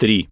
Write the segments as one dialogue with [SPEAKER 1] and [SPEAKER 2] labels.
[SPEAKER 1] 3.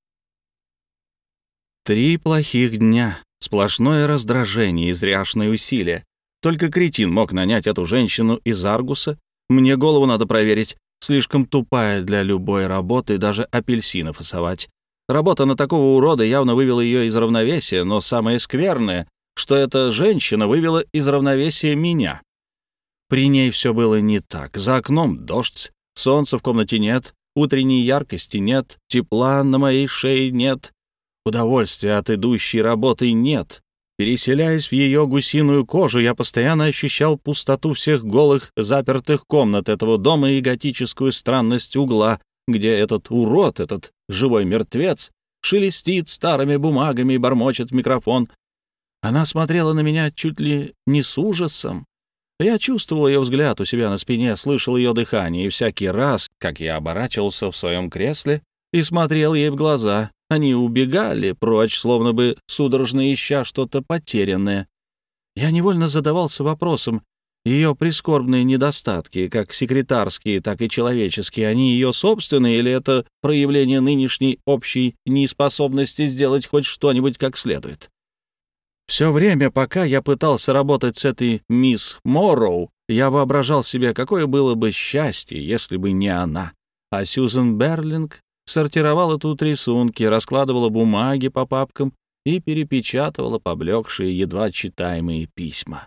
[SPEAKER 1] 3 плохих дня, сплошное раздражение и зряшные усилия. Только кретин мог нанять эту женщину из Аргуса. Мне голову надо проверить. Слишком тупая для любой работы, даже апельсины фасовать. Работа на такого урода явно вывела ее из равновесия, но самое скверное, что эта женщина вывела из равновесия меня. При ней все было не так. За окном дождь, солнца в комнате нет, утренней яркости нет, тепла на моей шее нет, удовольствия от идущей работы нет. Переселяясь в ее гусиную кожу, я постоянно ощущал пустоту всех голых, запертых комнат этого дома и готическую странность угла, где этот урод, этот живой мертвец, шелестит старыми бумагами и бормочет в микрофон. Она смотрела на меня чуть ли не с ужасом. Я чувствовал ее взгляд у себя на спине, слышал ее дыхание, и всякий раз, как я оборачивался в своем кресле и смотрел ей в глаза, они убегали прочь, словно бы судорожно ища что-то потерянное. Я невольно задавался вопросом, ее прискорбные недостатки, как секретарские, так и человеческие, они ее собственные или это проявление нынешней общей неспособности сделать хоть что-нибудь как следует? Все время, пока я пытался работать с этой мисс Морроу, я воображал себе, какое было бы счастье, если бы не она. А Сьюзен Берлинг сортировала тут рисунки, раскладывала бумаги по папкам и перепечатывала поблекшие, едва читаемые письма.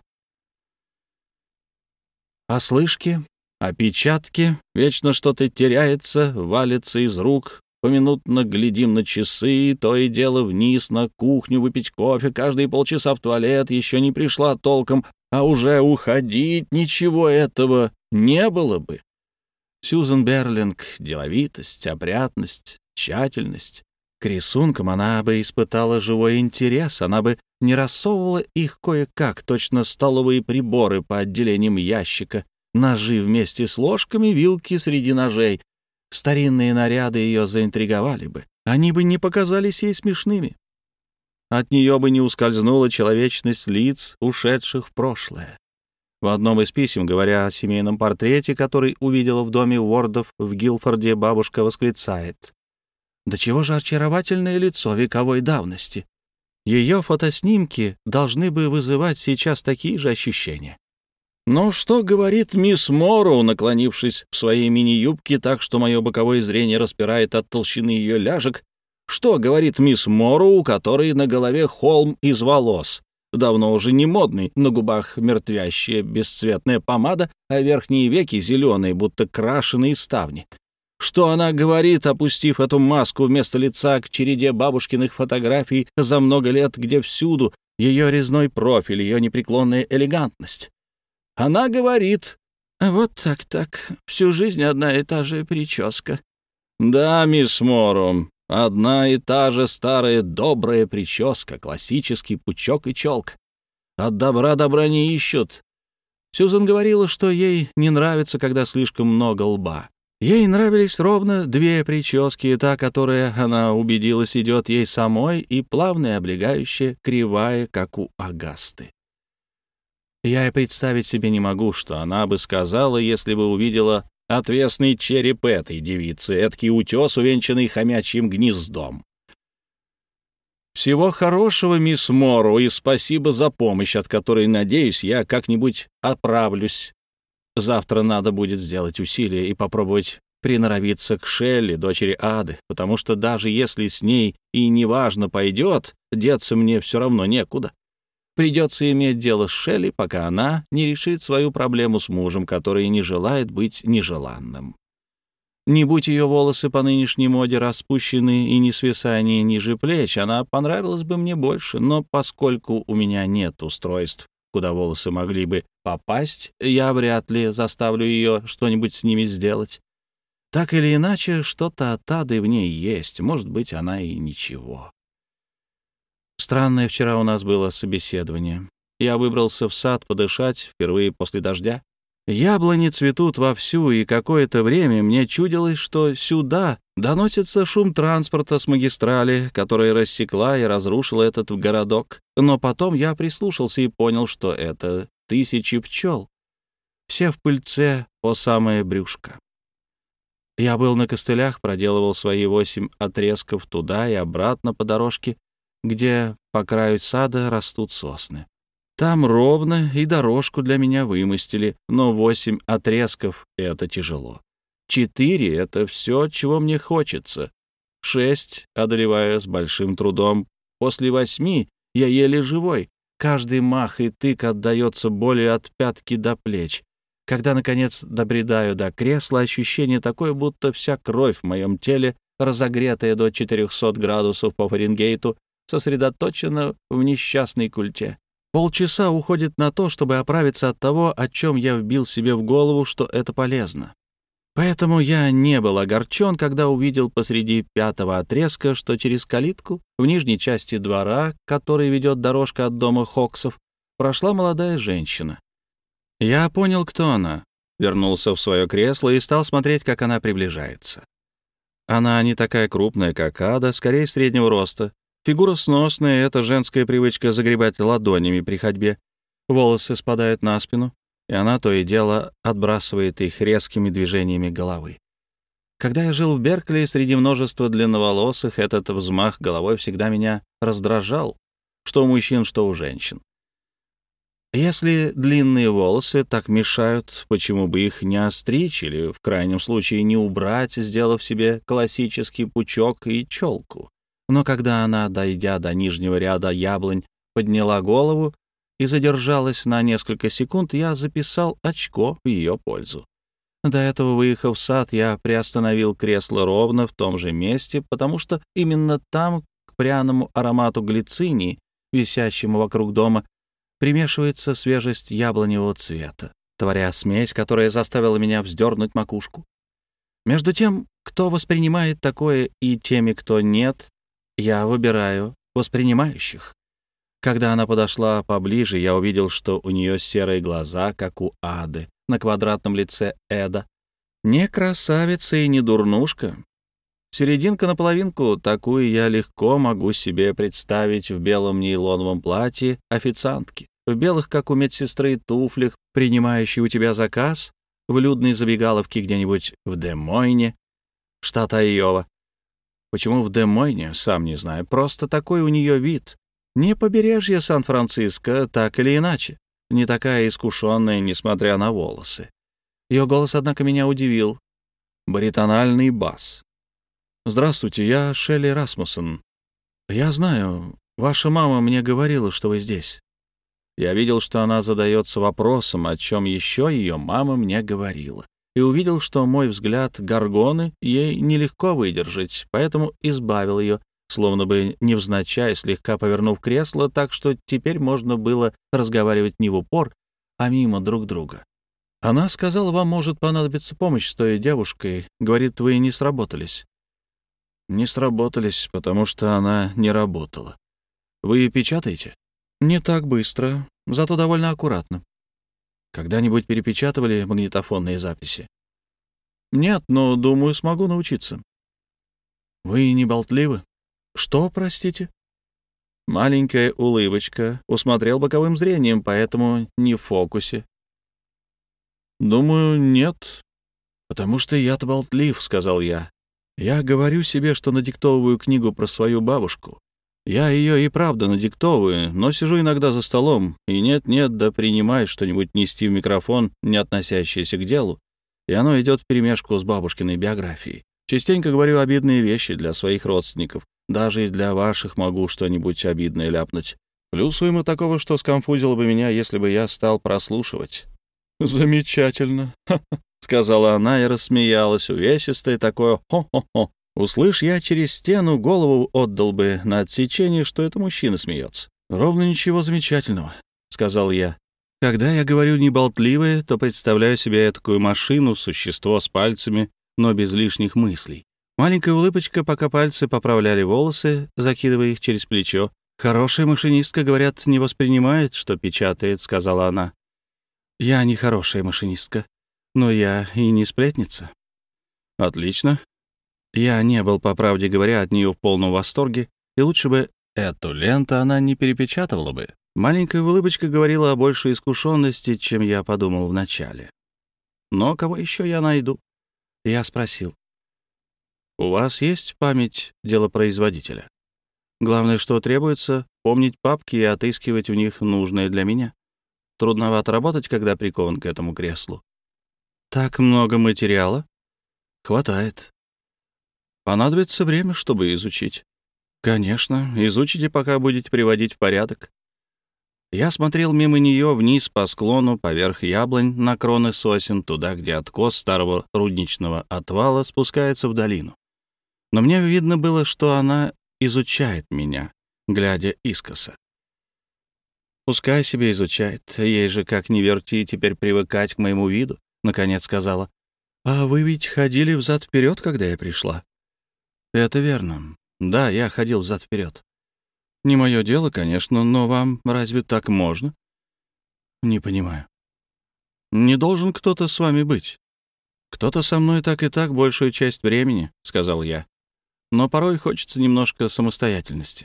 [SPEAKER 1] Ослышки, опечатки, вечно что-то теряется, валится из рук. Поминутно глядим на часы, то и дело вниз на кухню выпить кофе, каждые полчаса в туалет, еще не пришла толком, а уже уходить, ничего этого не было бы. Сьюзен Берлинг — деловитость, опрятность, тщательность. К рисункам она бы испытала живой интерес, она бы не рассовывала их кое-как, точно столовые приборы по отделениям ящика, ножи вместе с ложками, вилки среди ножей. Старинные наряды ее заинтриговали бы, они бы не показались ей смешными. От нее бы не ускользнула человечность лиц, ушедших в прошлое. В одном из писем, говоря о семейном портрете, который увидела в доме Уордов в Гилфорде, бабушка восклицает: «Да чего же очаровательное лицо вековой давности! Ее фотоснимки должны бы вызывать сейчас такие же ощущения». Но что говорит мисс Морроу, наклонившись в своей мини-юбке так, что мое боковое зрение распирает от толщины ее ляжек? Что говорит мисс Морроу, у которой на голове холм из волос? Давно уже не модный, на губах мертвящая бесцветная помада, а верхние веки зеленые, будто крашеные ставни. Что она говорит, опустив эту маску вместо лица к череде бабушкиных фотографий за много лет, где всюду ее резной профиль, ее непреклонная элегантность? Она говорит: «Вот так, всю жизнь одна и та же прическа». Да, мисс Морроу, одна и та же старая добрая прическа, классический пучок и челка. От добра добра не ищут. Сьюзен говорила, что ей не нравится, когда слишком много лба. Ей нравились ровно 2 прически, та, которая, она убедилась, идет ей самой, и плавная, облегающая, кривая, как у Агасты. Я и представить себе не могу, что она бы сказала, если бы увидела отвесный череп этой девицы, эдакий утес, увенчанный хомячьим гнездом. Всего хорошего, мисс Морроу, и спасибо за помощь, от которой, надеюсь, я как-нибудь оправлюсь. Завтра надо будет сделать усилие и попробовать приноровиться к Шелли, дочери Ады, потому что даже если с ней и неважно пойдет, деться мне все равно некуда. Придется иметь дело с Шелли, пока она не решит свою проблему с мужем, который не желает быть нежеланным. Не будь ее волосы по нынешней моде распущены и не свисания ниже плеч, она понравилась бы мне больше, но поскольку у меня нет устройств, куда волосы могли бы попасть, я вряд ли заставлю ее что-нибудь с ними сделать. Так или иначе, что-то от Ады в ней есть, может быть, она и ничего. Странное вчера у нас было собеседование. Я выбрался в сад подышать впервые после дождя. Яблони цветут вовсю, и какое-то время мне чудилось, что сюда доносится шум транспорта с магистрали, которая рассекла и разрушила этот городок. Но потом я прислушался и понял, что это 1000 пчел. Все в пыльце по самое брюшко. Я был на костылях, проделывал свои 8 отрезков туда и обратно по дорожке, где по краю сада растут сосны. Там ровно и дорожку для меня вымостили, но 8 отрезков — это тяжело. 4 — это все, чего мне хочется. 6 одолеваю с большим трудом. После 8 я еле живой. Каждый мах и тык отдается болью от пятки до плеч. Когда, наконец, добредаю до кресла, ощущение такое, будто вся кровь в моем теле, разогретая до 400 градусов по Фаренгейту, сосредоточена в несчастной культе. Полчаса уходит на то, чтобы оправиться от того, о чем я вбил себе в голову, что это полезно. Поэтому я не был огорчен, когда увидел посреди 5-го отрезка, что через калитку в нижней части двора, к которой ведет дорожка от дома Хоксов, прошла молодая женщина. Я понял, кто она, вернулся в свое кресло и стал смотреть, как она приближается. Она не такая крупная, как Ада, скорее среднего роста. Фигура сносная — это женская привычка загребать ладонями при ходьбе. Волосы спадают на спину, и она то и дело отбрасывает их резкими движениями головы. Когда я жил в Беркли, среди множества длинноволосых, этот взмах головой всегда меня раздражал, что у мужчин, что у женщин. Если длинные волосы так мешают, почему бы их не остричь или, в крайнем случае, не убрать, сделав себе классический пучок и челку? Но когда она, дойдя до нижнего ряда яблонь, подняла голову и задержалась на несколько секунд, я записал очко в ее пользу. До этого, выехав в сад, я приостановил кресло ровно в том же месте, потому что именно там, к пряному аромату глицинии, висящему вокруг дома, примешивается свежесть яблоневого цвета, творя смесь, которая заставила меня вздернуть макушку. Между тем, кто воспринимает такое, и теми, кто нет, я выбираю воспринимающих. Когда она подошла поближе, я увидел, что у нее серые глаза, как у Ады, на квадратном лице Эда. Не красавица и не дурнушка. Серединка на половинку, такую я легко могу себе представить в белом нейлоновом платье официантки, в белых, как у медсестры, туфлях, принимающей у тебя заказ, в людной забегаловке где-нибудь в Де-Мойне, штат Айова. Почему в Де-Мойне, сам не знаю, просто такой у нее вид. Не побережье Сан-Франциско, так или иначе. Не такая искушенная, несмотря на волосы. Ее голос, однако, меня удивил. Баритональный бас. «Здравствуйте, я Шелли Расмуссен. Я знаю, ваша мама мне говорила, что вы здесь». Я видел, что она задается вопросом, о чем еще ее мама мне говорила, и увидел, что мой взгляд горгоны ей нелегко выдержать, поэтому избавил ее, словно бы невзначай, слегка повернув кресло так, что теперь можно было разговаривать не в упор, а мимо друг друга. «Она сказала, вам может понадобиться помощь с той девушкой. Говорит, вы не сработались». «Не сработались, потому что она не работала. Вы печатаете?» «Не так быстро, зато довольно аккуратно». «Когда-нибудь перепечатывали магнитофонные записи?» «Нет, но, думаю, смогу научиться». «Вы не болтливы?» «Что, простите?» Маленькая улыбочка, усмотрел боковым зрением, поэтому не в фокусе. «Думаю, нет, потому что я-то болтлив», — сказал я. «Я говорю себе, что надиктовываю книгу про свою бабушку. Я ее и правда надиктовываю, но сижу иногда за столом, и нет-нет, да принимаю что-нибудь нести в микрофон, не относящееся к делу, и оно идет вперемешку с бабушкиной биографией. Частенько говорю обидные вещи для своих родственников, даже и для ваших могу что-нибудь обидное ляпнуть. Плюс ему такого, что сконфузило бы меня, если бы я стал прослушивать». «Замечательно», — сказала она и рассмеялась, увесистое такое «хо-хо-хо». Услышь я через стену, голову отдал бы на отсечение, что это мужчина смеется. «Ровно ничего замечательного», — сказал я. Когда я говорю «неболтливое», то представляю себе такую машину, существо с пальцами, но без лишних мыслей. Маленькая улыбочка, пока пальцы поправляли волосы, закидывая их через плечо. «Хорошая машинистка, говорят, не воспринимает, что печатает», — сказала она. «Я не хорошая машинистка, но я и не сплетница». «Отлично». Я не был, по правде говоря, от нее в полном восторге, и лучше бы эту ленту она не перепечатывала бы. Маленькая улыбочка говорила о большей искушенности, чем я подумал вначале. Но кого еще я найду? Я спросил. У вас есть память делопроизводителя? Главное, что требуется, помнить папки и отыскивать в них нужное для меня. Трудновато работать, когда прикован к этому креслу. Так много материала? Хватает. Понадобится время, чтобы изучить. Конечно, изучите, пока будете приводить в порядок. Я смотрел мимо нее вниз по склону, поверх яблонь, на кроны сосен, туда, где откос старого рудничного отвала спускается в долину. Но мне видно было, что она изучает меня, глядя искоса. «Пускай себе изучает, ей же, как ни верти, теперь привыкать к моему виду», — наконец сказала. «А вы ведь ходили взад-вперед, когда я пришла?» «Это верно. Да, я ходил взад-вперед. Не мое дело, конечно, но вам разве так можно?» «Не понимаю». «Не должен кто-то с вами быть». «Кто-то со мной так и так большую часть времени», — сказал я. «Но порой хочется немножко самостоятельности».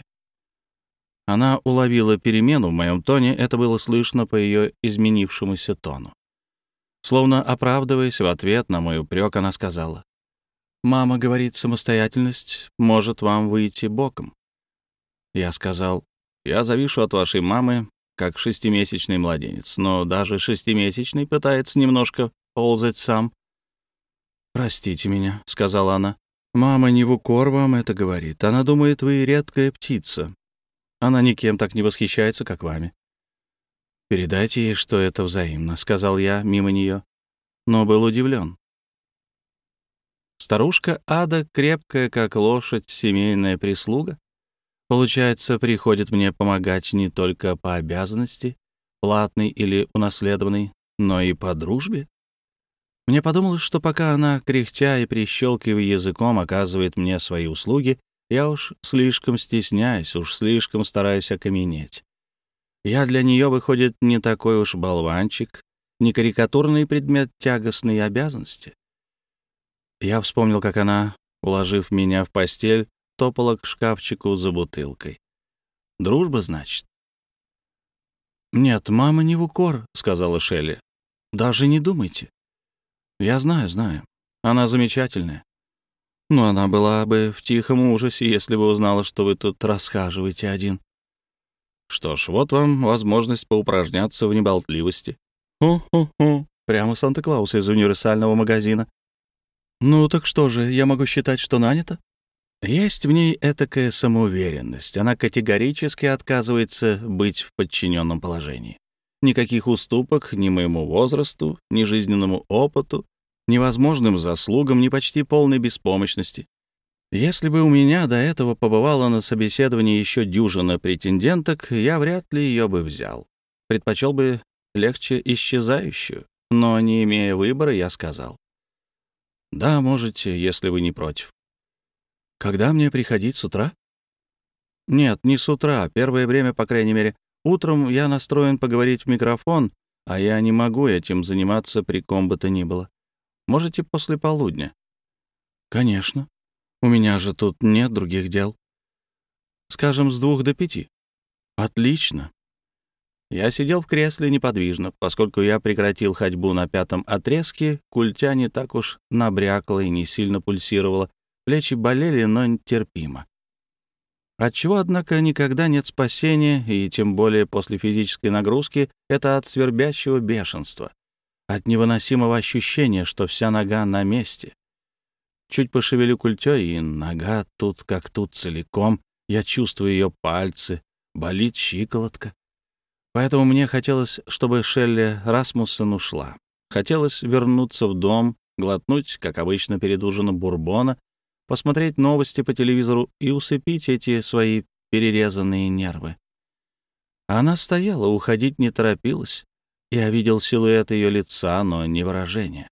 [SPEAKER 1] Она уловила перемену в моем тоне, это было слышно по ее изменившемуся тону. Словно оправдываясь в ответ на мой упрек, она сказала: «Мама говорит, самостоятельность может вам выйти боком». Я сказал: «Я завишу от вашей мамы, как шестимесячный младенец, но даже шестимесячный пытается немножко ползать сам». «Простите меня», — сказала она. «Мама не в укор вам это говорит. Она думает, вы редкая птица. Она никем так не восхищается, как вами». «Передайте ей, что это взаимно», — сказал я мимо нее, но был удивлен. Старушка Ада, крепкая, как лошадь, семейная прислуга, получается, приходит мне помогать не только по обязанности, платной или унаследованной, но и по дружбе. Мне подумалось, что пока она, кряхтя и прищелкивая языком, оказывает мне свои услуги, я уж слишком стесняюсь, уж слишком стараюсь окаменеть. Я для нее, выходит, не такой уж болванчик, не карикатурный предмет тягостной обязанности. Я вспомнил, как она, уложив меня в постель, топала к шкафчику за бутылкой. Дружба, значит? «Нет, мама не в укор», — сказала Шелли. «Даже не думайте». «Я знаю, знаю. Она замечательная. Но она была бы в тихом ужасе, если бы узнала, что вы тут расхаживаете один». «Что ж, вот вам возможность поупражняться в неболтливости». «Хо-хо-хо, прямо Санта-Клаус из универсального магазина». «Ну так что же, я могу считать, что нанята?» Есть в ней этакая самоуверенность. Она категорически отказывается быть в подчиненном положении. Никаких уступок ни моему возрасту, ни жизненному опыту, ни возможным заслугам, ни почти полной беспомощности. Если бы у меня до этого побывало на собеседовании еще дюжина претенденток, я вряд ли ее бы взял. Предпочел бы легче исчезающую. Но, не имея выбора, я сказал: «Да, можете, если вы не против». «Когда мне приходить, с утра?» «Нет, не с утра. Первое время, по крайней мере. Утром я настроен поговорить в микрофон, а я не могу этим заниматься при ком бы то ни было. Можете после полудня?» «Конечно. У меня же тут нет других дел». «Скажем, с 2 до 5. «Отлично». Я сидел в кресле неподвижно. Поскольку я прекратил ходьбу на 5-м отрезке, культя не так уж набрякла и не сильно пульсировала. Плечи болели, но терпимо. Отчего, однако, никогда нет спасения, и тем более после физической нагрузки, это от свербящего бешенства, от невыносимого ощущения, что вся нога на месте. Чуть пошевелю культей, и нога тут как тут целиком, я чувствую ее пальцы, болит щиколотка. Поэтому мне хотелось, чтобы Шелли Расмуссен ушла. Хотелось вернуться в дом, глотнуть, как обычно перед ужином, бурбона, посмотреть новости по телевизору и усыпить эти свои перерезанные нервы. Она стояла, уходить не торопилась. Я видел силуэт ее лица, но не выражение.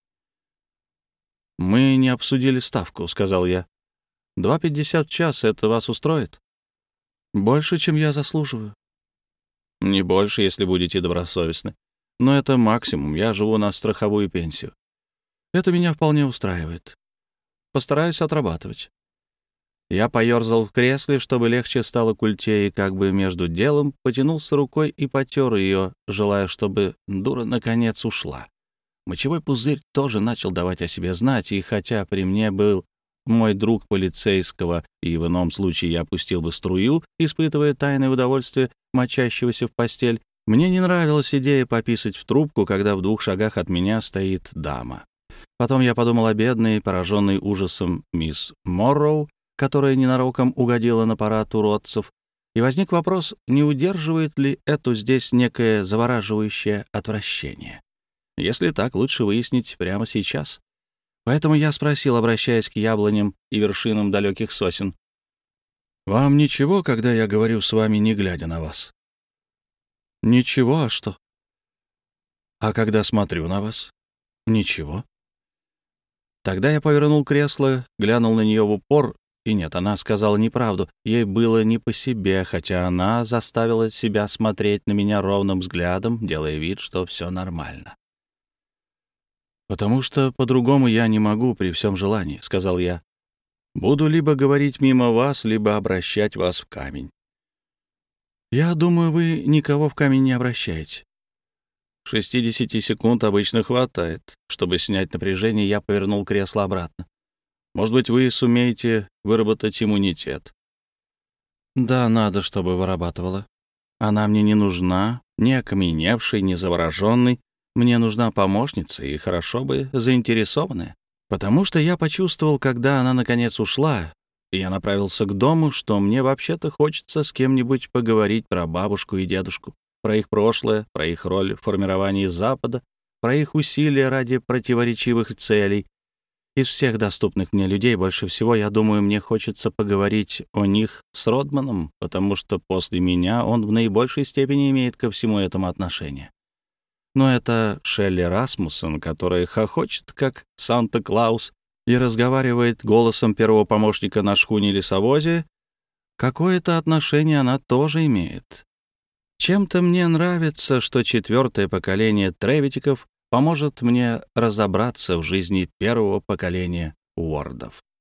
[SPEAKER 1] «Мы не обсудили ставку», — сказал я. «2,50 в час — это вас устроит?» «Больше, чем я заслуживаю». «Не больше, если будете добросовестны. Но это максимум, я живу на страховую пенсию. Это меня вполне устраивает. Постараюсь отрабатывать». Я поерзал в кресле, чтобы легче стало культей, и как бы между делом потянулся рукой и потер ее, желая, чтобы дура наконец ушла. Мочевой пузырь тоже начал давать о себе знать, и хотя при мне был мой друг полицейского, и в ином случае я пустил бы струю, испытывая тайное удовольствие мочащегося в постель, мне не нравилась идея пописать в трубку, когда в 2 шагах от меня стоит дама. Потом я подумал о бедной, пораженной ужасом мисс Морроу, которая ненароком угодила на парад уродцев, и возник вопрос, не удерживает ли эту здесь некое завораживающее отвращение. Если так, лучше выяснить прямо сейчас. Поэтому я спросил, обращаясь к яблоням и вершинам далеких сосен: «Вам ничего, когда я говорю с вами, не глядя на вас?» «Ничего, а что?» «А когда смотрю на вас?» «Ничего». Тогда я повернул кресло, глянул на нее в упор, и нет, она сказала неправду. Ей было не по себе, хотя она заставила себя смотреть на меня ровным взглядом, делая вид, что все нормально. «Потому что по-другому я не могу при всем желании», — сказал я. «Буду либо говорить мимо вас, либо обращать вас в камень». «Я думаю, вы никого в камень не обращаете». 60 секунд обычно хватает. Чтобы снять напряжение, я повернул кресло обратно. «Может быть, вы сумеете выработать иммунитет?» «Да, надо, чтобы вырабатывала. Она мне не нужна, ни окаменевшей, ни завороженной. Мне нужна помощница, и хорошо бы заинтересованная. Потому что я почувствовал, когда она наконец ушла, и я направился к дому, что мне вообще-то хочется с кем-нибудь поговорить про бабушку и дедушку, про их прошлое, про их роль в формировании Запада, про их усилия ради противоречивых целей. Из всех доступных мне людей больше всего, я думаю, мне хочется поговорить о них с Родманом, потому что после меня он в наибольшей степени имеет ко всему этому отношение. Но это Шелли Расмуссен, которая хохочет, как Санта-Клаус, и разговаривает голосом первого помощника на шхуне-лесовозе, какое-то отношение она тоже имеет. Чем-то мне нравится, что 4-е поколение Тревитиков поможет мне разобраться в жизни первого поколения Уордов.